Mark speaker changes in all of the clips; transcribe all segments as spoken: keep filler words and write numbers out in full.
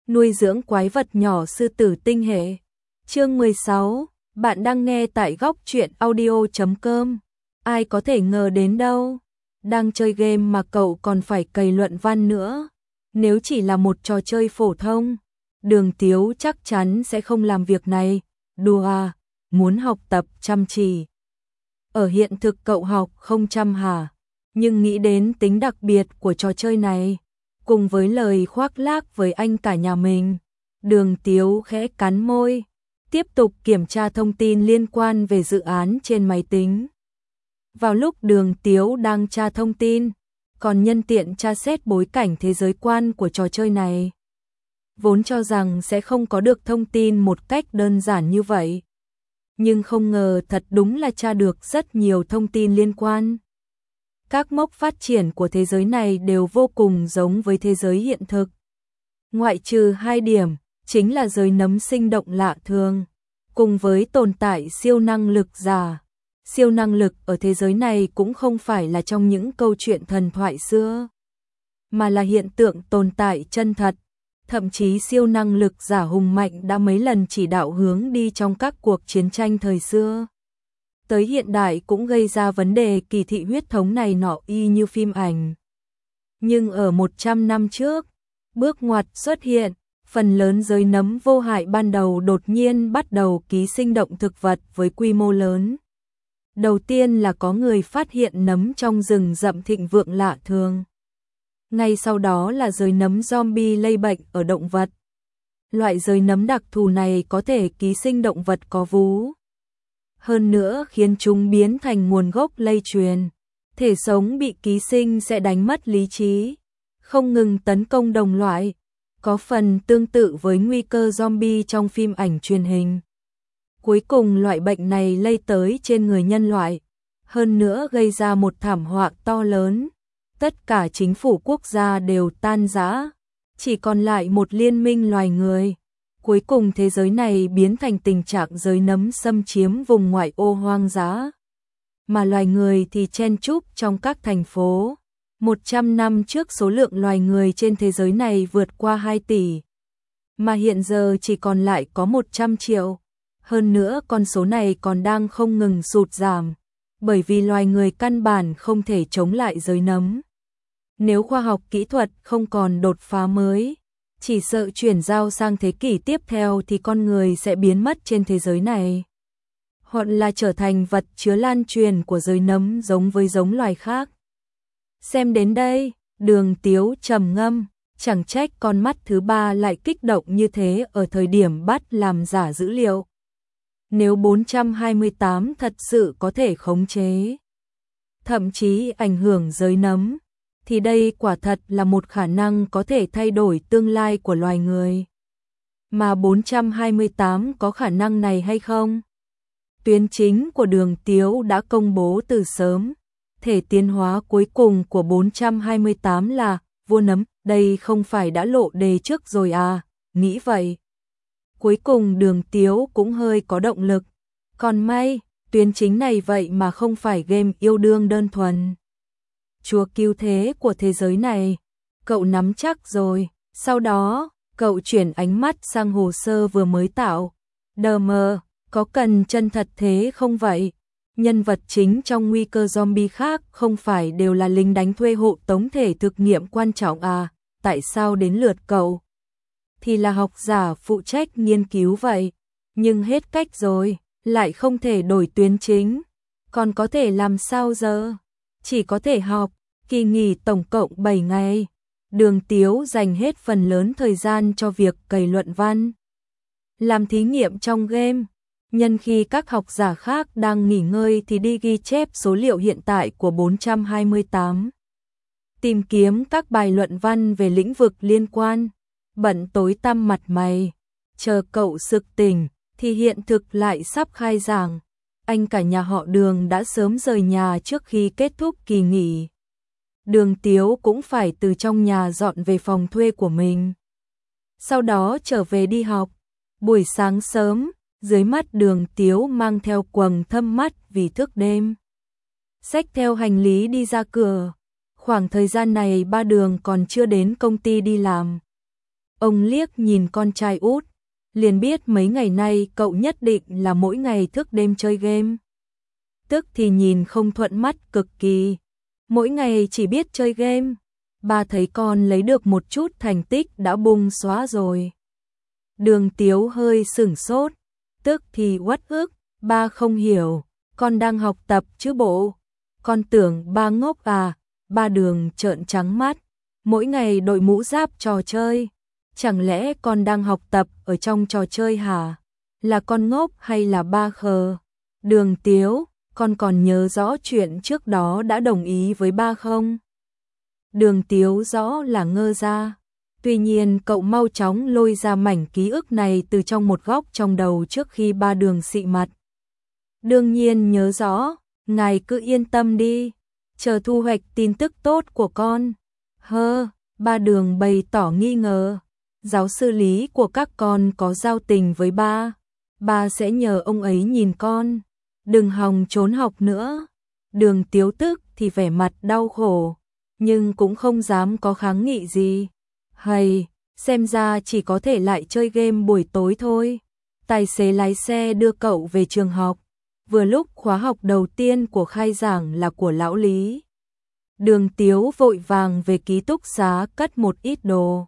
Speaker 1: nuôi dưỡng quái vật nhỏ sư tử tinh hệ. Chương mười sáu, bạn đang nghe tại góc truyện audio chấm com. Ai có thể ngờ đến đâu, đang chơi game mà cậu còn phải cày luận văn nữa. Nếu chỉ là một trò chơi phổ thông, Đường Tiếu chắc chắn sẽ không làm việc này. Đùa à, muốn học tập chăm chỉ. Ở hiện thực cậu học không chăm hả? Nhưng nghĩ đến tính đặc biệt của trò chơi này, cùng với lời khoác lác với anh cả nhà mình, Đường Tiếu khẽ cắn môi, tiếp tục kiểm tra thông tin liên quan về dự án trên máy tính. Vào lúc Đường Tiếu đang tra thông tin, còn nhân tiện tra xét bối cảnh thế giới quan của trò chơi này. Vốn cho rằng sẽ không có được thông tin một cách đơn giản như vậy. Nhưng không ngờ thật đúng là tra được rất nhiều thông tin liên quan. Các mốc phát triển của thế giới này đều vô cùng giống với thế giới hiện thực. Ngoại trừ hai điểm, chính là giới nấm sinh động lạ thường, cùng với tồn tại siêu năng lực giả. Siêu năng lực ở thế giới này cũng không phải là trong những câu chuyện thần thoại xưa, mà là hiện tượng tồn tại chân thật. Thậm chí siêu năng lực giả hùng mạnh đã mấy lần chỉ đạo hướng đi trong các cuộc chiến tranh thời xưa. Tới hiện đại cũng gây ra vấn đề kỳ thị huyết thống này nọ y như phim ảnh. Nhưng ở một trăm năm trước, bước ngoặt xuất hiện, phần lớn giới nấm vô hại ban đầu đột nhiên bắt đầu ký sinh động thực vật với quy mô lớn. Đầu tiên là có người phát hiện nấm trong rừng rậm thịnh vượng lạ thường. Ngay sau đó là giới nấm zombie lây bệnh ở động vật. Loại giới nấm đặc thù này có thể ký sinh động vật có vú. Hơn nữa khiến chúng biến thành nguồn gốc lây truyền. Thể sống bị ký sinh sẽ đánh mất lý trí, không ngừng tấn công đồng loại, có phần tương tự với nguy cơ zombie trong phim ảnh truyền hình. Cuối cùng loại bệnh này lây tới trên người nhân loại, hơn nữa gây ra một thảm họa to lớn. Tất cả chính phủ quốc gia đều tan rã, chỉ còn lại một liên minh loài người. Cuối cùng thế giới này biến thành tình trạng giới nấm xâm chiếm vùng ngoại ô hoang dã, mà loài người thì chen chúc trong các thành phố. một trăm năm trước số lượng loài người trên thế giới này vượt qua hai tỷ, mà hiện giờ chỉ còn lại có một trăm triệu. Hơn nữa con số này còn đang không ngừng sụt giảm, bởi vì loài người căn bản không thể chống lại giới nấm. Nếu khoa học kỹ thuật không còn đột phá mới, chỉ sợ chuyển giao sang thế kỷ tiếp theo thì con người sẽ biến mất trên thế giới này, hoặc là trở thành vật chứa lan truyền của giới nấm giống với giống loài khác. Xem đến đây, Đường Tiếu trầm ngâm, chẳng trách con mắt thứ ba lại kích động như thế ở thời điểm bắt làm giả dữ liệu. Nếu bốn trăm hai mươi tám thật sự có thể khống chế, thậm chí ảnh hưởng giới nấm, thì đây quả thật là một khả năng có thể thay đổi tương lai của loài người. Mà bốn trăm hai mươi tám có khả năng này hay không? Tuyến chính của Đường Tiếu đã công bố từ sớm. Thể tiến hóa cuối cùng của bốn trăm hai mươi tám là vua nấm. Đây không phải đã lộ đề trước rồi à? Nghĩ vậy. Cuối cùng Đường Tiếu cũng hơi có động lực. Còn may, tuyến chính này vậy mà không phải game yêu đương đơn thuần. Chúa cứu thế của thế giới này, cậu nắm chắc rồi. Sau đó, cậu chuyển ánh mắt sang hồ sơ vừa mới tạo. Đờ mờ, có cần chân thật thế không vậy? Nhân vật chính trong nguy cơ zombie khác không phải đều là lính đánh thuê hộ tống thể thực nghiệm quan trọng à? Tại sao đến lượt cậu? Thì là học giả phụ trách nghiên cứu vậy. Nhưng hết cách rồi, lại không thể đổi tuyến chính. Còn có thể làm sao giờ? Chỉ có thể học. Kỳ nghỉ tổng cộng bảy ngày. Đường Tiếu dành hết phần lớn thời gian cho việc cày luận văn, làm thí nghiệm trong game. Nhân khi các học giả khác đang nghỉ ngơi thì đi ghi chép số liệu hiện tại của bốn trăm hai mươi tám. Tìm kiếm các bài luận văn về lĩnh vực liên quan. Bận tối tăm mặt mày. Chờ cậu sực tỉnh thì hiện thực lại sắp khai giảng. Anh cả nhà họ Đường đã sớm rời nhà trước khi kết thúc kỳ nghỉ. Đường Tiếu cũng phải từ trong nhà dọn về phòng thuê của mình, sau đó trở về đi học. Buổi sáng sớm, dưới mắt Đường Tiếu mang theo quầng thâm mắt vì thức đêm, xách theo hành lý đi ra cửa. Khoảng thời gian này ba Đường còn chưa đến công ty đi làm. Ông liếc nhìn con trai út, liền biết mấy ngày nay cậu nhất định là mỗi ngày thức đêm chơi game. Tức thì nhìn không thuận mắt cực kỳ, mỗi ngày chỉ biết chơi game. Ba thấy con lấy được một chút thành tích đã bung xóa rồi. Đường Tiếu hơi sửng sốt, tức thì uất ức, ba không hiểu, con đang học tập chứ bộ. Con tưởng ba ngốc à, ba Đường trợn trắng mắt, mỗi ngày đội mũ giáp trò chơi. Chẳng lẽ con đang học tập ở trong trò chơi hả? Là con ngốc hay là ba khờ? Đường Tiếu, con còn nhớ rõ chuyện trước đó đã đồng ý với ba không? Đường Tiếu rõ là ngơ ra. Tuy nhiên cậu mau chóng lôi ra mảnh ký ức này từ trong một góc trong đầu trước khi ba Đường xị mặt. Đương nhiên nhớ rõ, ngài cứ yên tâm đi, chờ thu hoạch tin tức tốt của con. Hơ, ba Đường bày tỏ nghi ngờ. Giáo sư Lý của các con có giao tình với ba, ba sẽ nhờ ông ấy nhìn con, đừng hòng trốn học nữa. Đường Tiếu tức thì vẻ mặt đau khổ, nhưng cũng không dám có kháng nghị gì. Hầy, xem ra chỉ có thể lại chơi game buổi tối thôi. Tài xế lái xe đưa cậu về trường học, vừa lúc khóa học đầu tiên của khai giảng là của lão Lý. Đường Tiếu vội vàng về ký túc xá cất một ít đồ.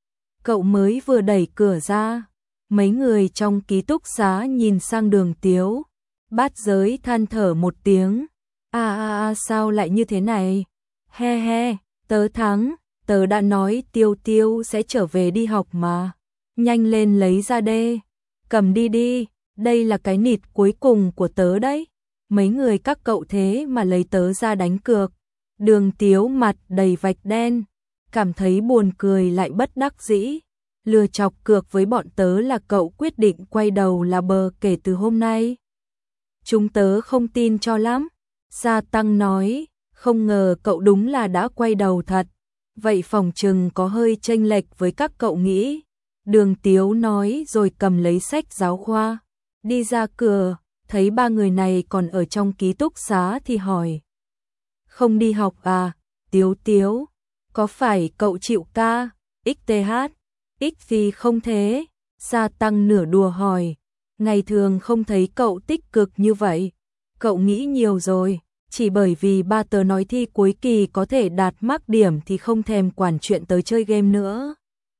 Speaker 1: Cậu mới vừa đẩy cửa ra, mấy người trong ký túc xá nhìn sang Đường Tiếu, Bát Giới than thở một tiếng. A a a sao lại như thế này? He he, tớ thắng, tớ đã nói Tiêu Tiêu sẽ trở về đi học mà. Nhanh lên lấy ra đê, cầm đi đi, đây là cái nịt cuối cùng của tớ đấy. Mấy người các cậu thế mà lấy tớ ra đánh cược. Đường Tiếu mặt đầy vạch đen, cảm thấy buồn cười lại bất đắc dĩ. Lừa chọc cược với bọn tớ là cậu quyết định quay đầu là bờ kể từ hôm nay. Chúng tớ không tin cho lắm. Sa Tăng nói, không ngờ cậu đúng là đã quay đầu thật. Vậy phòng trừng có hơi chênh lệch với các cậu nghĩ. Đường Tiếu nói rồi cầm lấy sách giáo khoa. Đi ra cửa, thấy ba người này còn ở trong ký túc xá thì hỏi. Không đi học à, Tiếu Tiếu, có phải cậu chịu ca, ích tê hát, ích gì không thế? Sa Tăng nửa đùa hỏi, ngày thường không thấy cậu tích cực như vậy, cậu nghĩ nhiều rồi, chỉ bởi vì ba tớ nói thi cuối kỳ có thể đạt mác điểm thì không thèm quản chuyện tới chơi game nữa.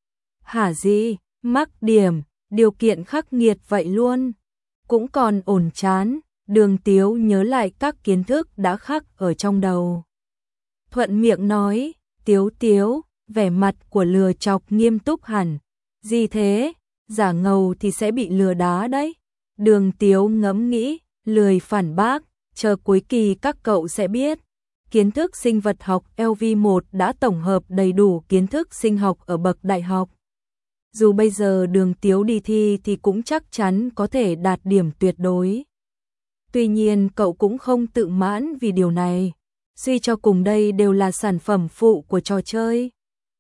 Speaker 1: Hả gì, mác điểm, điều kiện khắc nghiệt vậy luôn, cũng còn ổn chán. Đường Tiếu nhớ lại các kiến thức đã khắc ở trong đầu. Thuận miệng nói, Tiếu Tiếu, vẻ mặt của lừa chọc nghiêm túc hẳn. Gì thế, giả ngầu thì sẽ bị lừa đá đấy. Đường Tiếu ngẫm nghĩ, lười phản bác, chờ cuối kỳ các cậu sẽ biết. Kiến thức sinh vật học L V một đã tổng hợp đầy đủ kiến thức sinh học ở bậc đại học. Dù bây giờ Đường Tiếu đi thi thì cũng chắc chắn có thể đạt điểm tuyệt đối. Tuy nhiên cậu cũng không tự mãn vì điều này, suy cho cùng đây đều là sản phẩm phụ của trò chơi.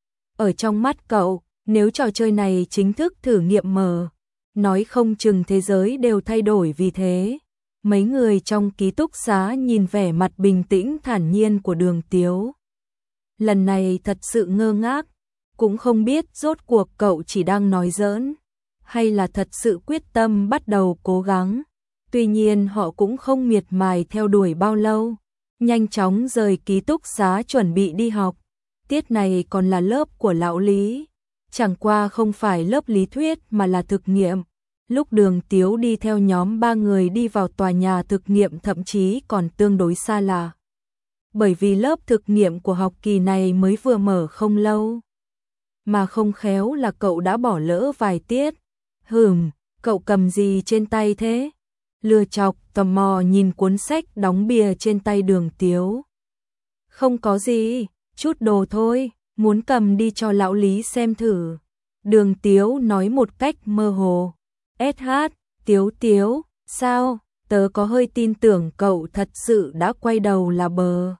Speaker 1: Ở trong mắt cậu, nếu trò chơi này chính thức thử nghiệm mở, nói không chừng thế giới đều thay đổi vì thế. Mấy người trong ký túc xá nhìn vẻ mặt bình tĩnh thản nhiên của Đường Tiếu. Lần này thật sự ngơ ngác, cũng không biết rốt cuộc cậu chỉ đang nói giỡn, hay là thật sự quyết tâm bắt đầu cố gắng. Tuy nhiên họ cũng không miệt mài theo đuổi bao lâu, nhanh chóng rời ký túc xá chuẩn bị đi học. Tiết này còn là lớp của lão Lý, chẳng qua không phải lớp lý thuyết mà là thực nghiệm. Lúc Đường Tiếu đi theo nhóm ba người đi vào tòa nhà thực nghiệm thậm chí còn tương đối xa lạ. Bởi vì lớp thực nghiệm của học kỳ này mới vừa mở không lâu, mà không khéo là cậu đã bỏ lỡ vài tiết. Hừm, cậu cầm gì trên tay thế? Lừa chọc tò mò nhìn cuốn sách đóng bìa trên tay Đường Tiếu. Không có gì, chút đồ thôi, muốn cầm đi cho lão Lý xem thử. Đường Tiếu nói một cách mơ hồ. ét hát, Tiếu Tiếu, sao, tớ có hơi tin tưởng cậu thật sự đã quay đầu là bờ.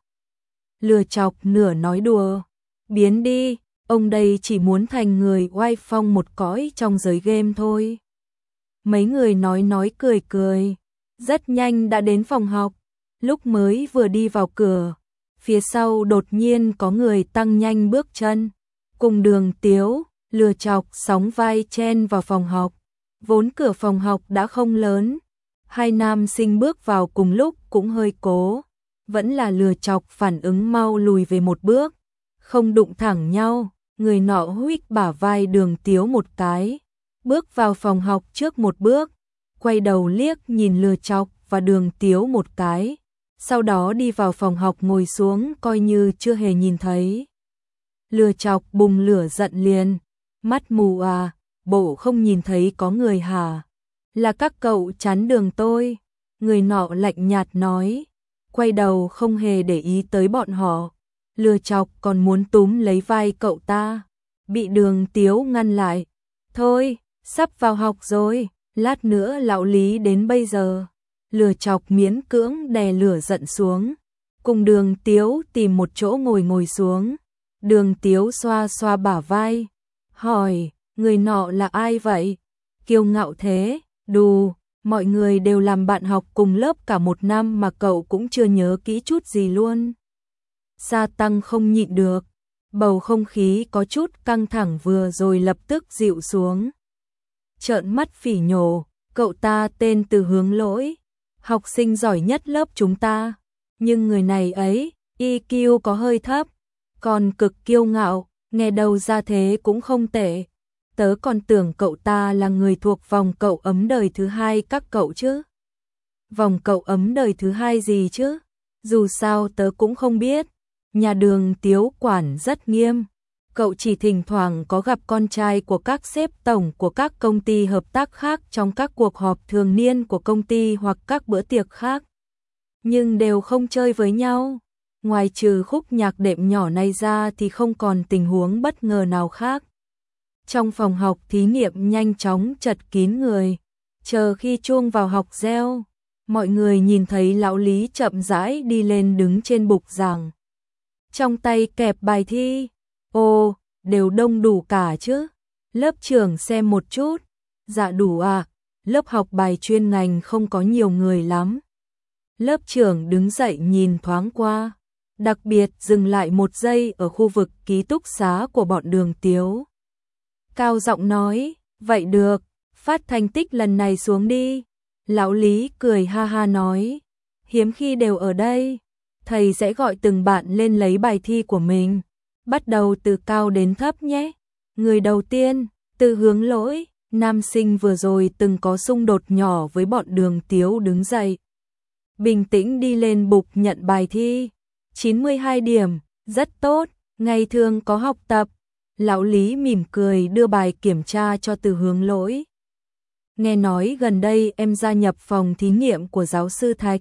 Speaker 1: Lừa chọc nửa nói đùa. Biến đi, ông đây chỉ muốn thành người oai phong một cõi trong giới game thôi. Mấy người nói nói cười cười, rất nhanh đã đến phòng học. Lúc mới vừa đi vào cửa, phía sau đột nhiên có người tăng nhanh bước chân. Cùng Đường Tiếu, lừa chọc sóng vai chen vào phòng học. Vốn cửa phòng học đã không lớn, hai nam sinh bước vào cùng lúc cũng hơi cố, vẫn là lừa chọc phản ứng mau lùi về một bước, không đụng thẳng nhau, người nọ huých bả vai Đường Tiếu một cái, bước vào phòng học trước một bước, quay đầu liếc nhìn lừa chọc và Đường Tiếu một cái, sau đó đi vào phòng học ngồi xuống coi như chưa hề nhìn thấy. Lừa chọc bùng lửa giận liền, mắt mù à, bộ không nhìn thấy có người hả? Là các cậu chắn đường tôi. Người nọ lạnh nhạt nói, quay đầu không hề để ý tới bọn họ. Lừa chọc còn muốn túm lấy vai cậu ta, bị Đường Tiếu ngăn lại. Thôi, sắp vào học rồi, lát nữa lão Lý đến bây giờ. Lừa chọc miễn cưỡng đè lửa giận xuống, cùng Đường Tiếu tìm một chỗ ngồi ngồi xuống. Đường Tiếu xoa xoa bả vai, hỏi, người nọ là ai vậy? Kiêu ngạo thế, đù, mọi người đều làm bạn học cùng lớp cả một năm mà cậu cũng chưa nhớ kỹ chút gì luôn. Sa Tăng không nhịn được, bầu không khí có chút căng thẳng vừa rồi lập tức dịu xuống. Trợn mắt phỉ nhổ, cậu ta tên Từ Hướng Lỗi, học sinh giỏi nhất lớp chúng ta, nhưng người này ấy, i kiu có hơi thấp, còn cực kiêu ngạo, nghe đầu ra thế cũng không tệ. Tớ còn tưởng cậu ta là người thuộc vòng cậu ấm đời thứ hai các cậu chứ. Vòng cậu ấm đời thứ hai gì chứ? Dù sao tớ cũng không biết. Nhà Đường Tiếu quản rất nghiêm. Cậu chỉ thỉnh thoảng có gặp con trai của các sếp tổng của các công ty hợp tác khác trong các cuộc họp thường niên của công ty hoặc các bữa tiệc khác. Nhưng đều không chơi với nhau. Ngoài trừ khúc nhạc đệm nhỏ này ra thì không còn tình huống bất ngờ nào khác. Trong phòng học thí nghiệm nhanh chóng chật kín người, chờ khi chuông vào học reo, mọi người nhìn thấy lão Lý chậm rãi đi lên đứng trên bục giảng. Trong tay kẹp bài thi, ồ, đều đông đủ cả chứ. Lớp trưởng xem một chút, dạ đủ à, lớp học bài chuyên ngành không có nhiều người lắm. Lớp trưởng đứng dậy nhìn thoáng qua, đặc biệt dừng lại một giây ở khu vực ký túc xá của bọn Đường Tiếu. Cao giọng nói, vậy được, phát thành tích lần này xuống đi. Lão Lý cười ha ha nói, hiếm khi đều ở đây, thầy sẽ gọi từng bạn lên lấy bài thi của mình. Bắt đầu từ cao đến thấp nhé. Người đầu tiên, Từ Hướng Lỗi, nam sinh vừa rồi từng có xung đột nhỏ với bọn Đường Tiếu đứng dậy. Bình tĩnh đi lên bục nhận bài thi, chín mươi hai điểm, rất tốt, ngày thường có học tập. Lão Lý mỉm cười đưa bài kiểm tra cho Từ Hướng Lỗi. Nghe nói gần đây em gia nhập phòng thí nghiệm của giáo sư Thạch.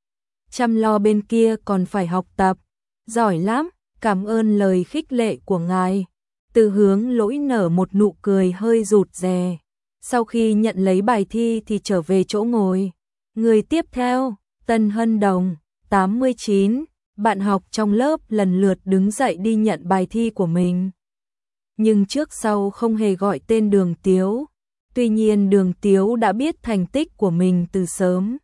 Speaker 1: Chăm lo bên kia còn phải học tập. Giỏi lắm, cảm ơn lời khích lệ của ngài. Từ Hướng Lỗi nở một nụ cười hơi rụt rè. Sau khi nhận lấy bài thi thì trở về chỗ ngồi. Người tiếp theo, Tân Hân Đồng, tám mươi chín, bạn học trong lớp lần lượt đứng dậy đi nhận bài thi của mình. Nhưng trước sau không hề gọi tên Đường Tiếu. Tuy nhiên Đường Tiếu đã biết thành tích của mình từ sớm.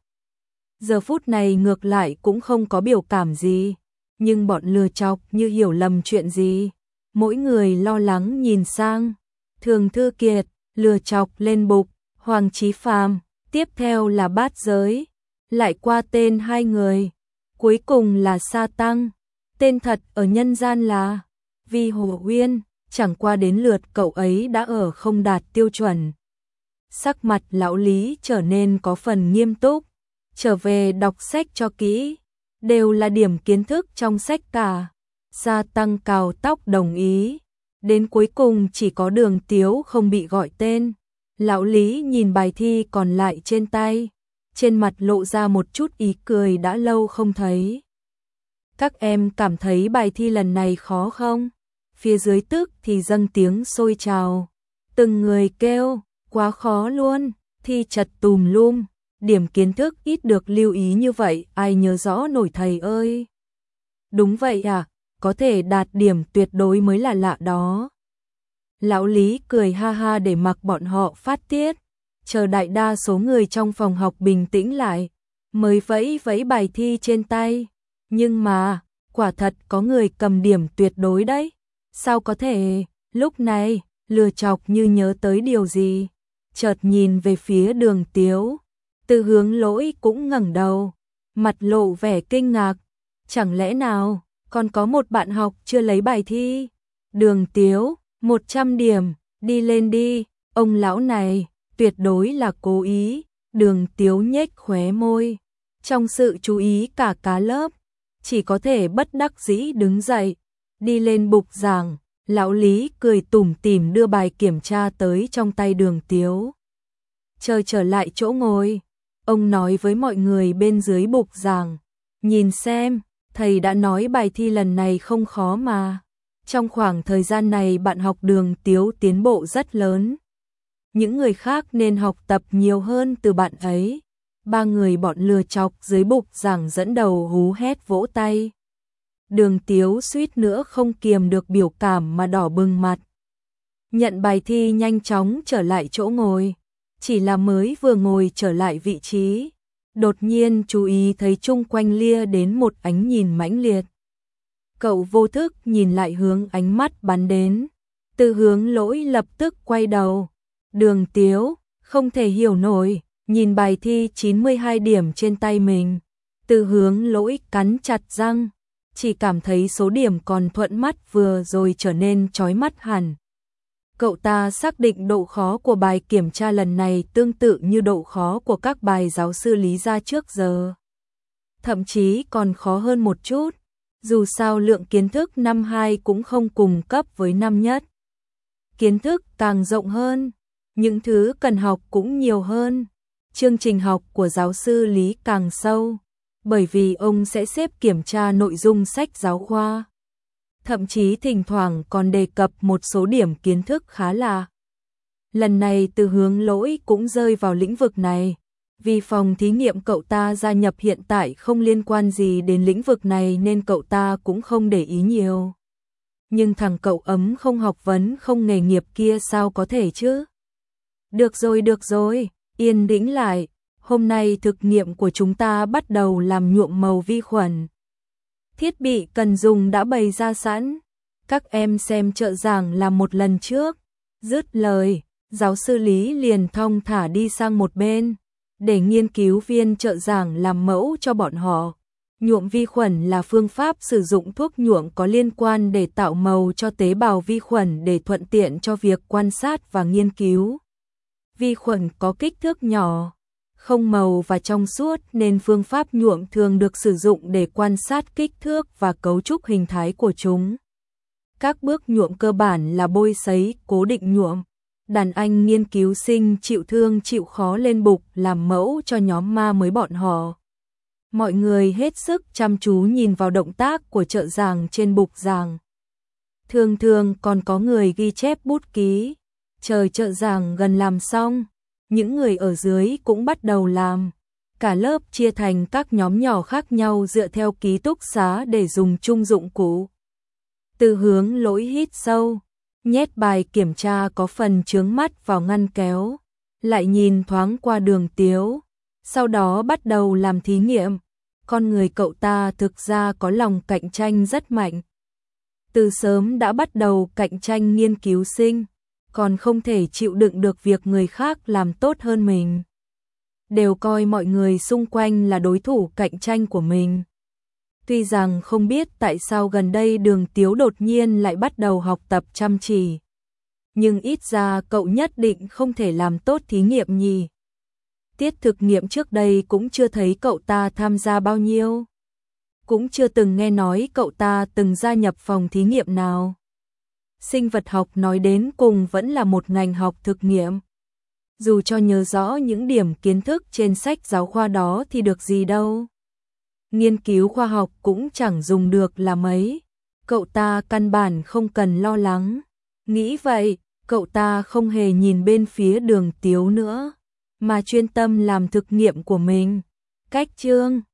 Speaker 1: Giờ phút này ngược lại cũng không có biểu cảm gì. Nhưng bọn lừa chọc như hiểu lầm chuyện gì. Mỗi người lo lắng nhìn sang. Thường Thư Kiệt, lừa chọc lên bục, Hoàng Chí Phàm, tiếp theo là Bát Giới. Lại qua tên hai người. Cuối cùng là Sa Tăng. Tên thật ở nhân gian là Vi Hồ Uyên. Chẳng qua đến lượt cậu ấy đã ở không đạt tiêu chuẩn. Sắc mặt lão Lý trở nên có phần nghiêm túc. Trở về đọc sách cho kỹ. Đều là điểm kiến thức trong sách cả. Sa Tăng cào tóc đồng ý. Đến cuối cùng chỉ có Đường Tiếu không bị gọi tên. Lão Lý nhìn bài thi còn lại trên tay. Trên mặt lộ ra một chút ý cười đã lâu không thấy. Các em cảm thấy bài thi lần này khó không? Phía dưới tức thì dâng tiếng sôi trào. Từng người kêu, quá khó luôn, thi chật tùm lum, điểm kiến thức ít được lưu ý như vậy, ai nhớ rõ nổi thầy ơi. Đúng vậy à, có thể đạt điểm tuyệt đối mới là lạ đó. Lão Lý cười ha ha để mặc bọn họ phát tiết, chờ đại đa số người trong phòng học bình tĩnh lại, mới vẫy vẫy bài thi trên tay. Nhưng mà, quả thật có người cầm điểm tuyệt đối đấy. Sao có thể? Lúc này, lừa chọc như nhớ tới điều gì, chợt nhìn về phía Đường Tiếu. Từ Hướng Lỗi cũng ngẩng đầu, mặt lộ vẻ kinh ngạc, chẳng lẽ nào còn có một bạn học chưa lấy bài thi? Đường Tiếu, một trăm điểm, đi lên đi, ông lão này tuyệt đối là cố ý. Đường Tiếu nhếch khóe môi, trong sự chú ý cả cả lớp, chỉ có thể bất đắc dĩ đứng dậy, đi lên bục giảng. Lão Lý cười tủm tỉm đưa bài kiểm tra tới trong tay Đường Tiếu. Chờ trở lại chỗ ngồi, ông nói với mọi người bên dưới bục giảng, nhìn xem, thầy đã nói bài thi lần này không khó mà. Trong khoảng thời gian này bạn học Đường Tiếu tiến bộ rất lớn. Những người khác nên học tập nhiều hơn từ bạn ấy. Ba người bọn lừa chọc dưới bục giảng dẫn đầu hú hét vỗ tay. Đường Tiếu suýt nữa không kiềm được biểu cảm mà đỏ bừng mặt. Nhận bài thi nhanh chóng trở lại chỗ ngồi. Chỉ là mới vừa ngồi trở lại vị trí, đột nhiên chú ý thấy chung quanh lia đến một ánh nhìn mãnh liệt. Cậu vô thức nhìn lại hướng ánh mắt bắn đến. Từ Hướng Lỗi lập tức quay đầu. Đường Tiếu, không thể hiểu nổi, nhìn bài thi chín mươi hai điểm trên tay mình. Từ Hướng Lỗi cắn chặt răng, chỉ cảm thấy số điểm còn thuận mắt vừa rồi trở nên chói mắt hẳn. Cậu ta xác định độ khó của bài kiểm tra lần này tương tự như độ khó của các bài giáo sư Lý ra trước giờ. Thậm chí còn khó hơn một chút, dù sao lượng kiến thức năm hai cũng không cùng cấp với năm nhất. Kiến thức càng rộng hơn, những thứ cần học cũng nhiều hơn. Chương trình học của giáo sư Lý càng sâu, bởi vì ông sẽ xếp kiểm tra nội dung sách giáo khoa. Thậm chí thỉnh thoảng còn đề cập một số điểm kiến thức khá lạ. Lần này Từ Hướng Lỗi cũng rơi vào lĩnh vực này, vì phòng thí nghiệm cậu ta gia nhập hiện tại không liên quan gì đến lĩnh vực này nên cậu ta cũng không để ý nhiều. Nhưng thằng cậu ấm không học vấn không nghề nghiệp kia sao có thể chứ? Được rồi được rồi, yên tĩnh lại, hôm nay thực nghiệm của chúng ta bắt đầu làm nhuộm màu vi khuẩn. Thiết bị cần dùng đã bày ra sẵn, các em xem trợ giảng làm một lần trước. Dứt lời, giáo sư Lý liền thong thả đi sang một bên, để nghiên cứu viên trợ giảng làm mẫu cho bọn họ. Nhuộm vi khuẩn là phương pháp sử dụng thuốc nhuộm có liên quan để tạo màu cho tế bào vi khuẩn để thuận tiện cho việc quan sát và nghiên cứu. Vi khuẩn có kích thước nhỏ, không màu và trong suốt nên phương pháp nhuộm thường được sử dụng để quan sát kích thước và cấu trúc hình thái của chúng. Các bước nhuộm cơ bản là bôi sấy, cố định nhuộm. Đàn anh nghiên cứu sinh chịu thương chịu khó lên bục làm mẫu cho nhóm ma mới bọn họ. Mọi người hết sức chăm chú nhìn vào động tác của trợ giảng trên bục giảng. Thường thường còn có người ghi chép bút ký. Chờ trợ giảng gần làm xong, những người ở dưới cũng bắt đầu làm. Cả lớp chia thành các nhóm nhỏ khác nhau dựa theo ký túc xá để dùng chung dụng cụ. Từ Hướng Lỗi hít sâu, nhét bài kiểm tra có phần chướng mắt vào ngăn kéo, lại nhìn thoáng qua Đường Tiếu, sau đó bắt đầu làm thí nghiệm. Con người cậu ta thực ra có lòng cạnh tranh rất mạnh. Từ sớm đã bắt đầu cạnh tranh nghiên cứu sinh, còn không thể chịu đựng được việc người khác làm tốt hơn mình. Đều coi mọi người xung quanh là đối thủ cạnh tranh của mình. Tuy rằng không biết tại sao gần đây Đường Tiếu đột nhiên lại bắt đầu học tập chăm chỉ, nhưng ít ra cậu nhất định không thể làm tốt thí nghiệm nhỉ. Tiết thực nghiệm trước đây cũng chưa thấy cậu ta tham gia bao nhiêu. Cũng chưa từng nghe nói cậu ta từng gia nhập phòng thí nghiệm nào. Sinh vật học nói đến cùng vẫn là một ngành học thực nghiệm. Dù cho nhớ rõ những điểm kiến thức trên sách giáo khoa đó thì được gì đâu. Nghiên cứu khoa học cũng chẳng dùng được là mấy. Cậu ta căn bản không cần lo lắng. Nghĩ vậy, cậu ta không hề nhìn bên phía Đường Tiếu nữa, mà chuyên tâm làm thực nghiệm của mình. Cách chương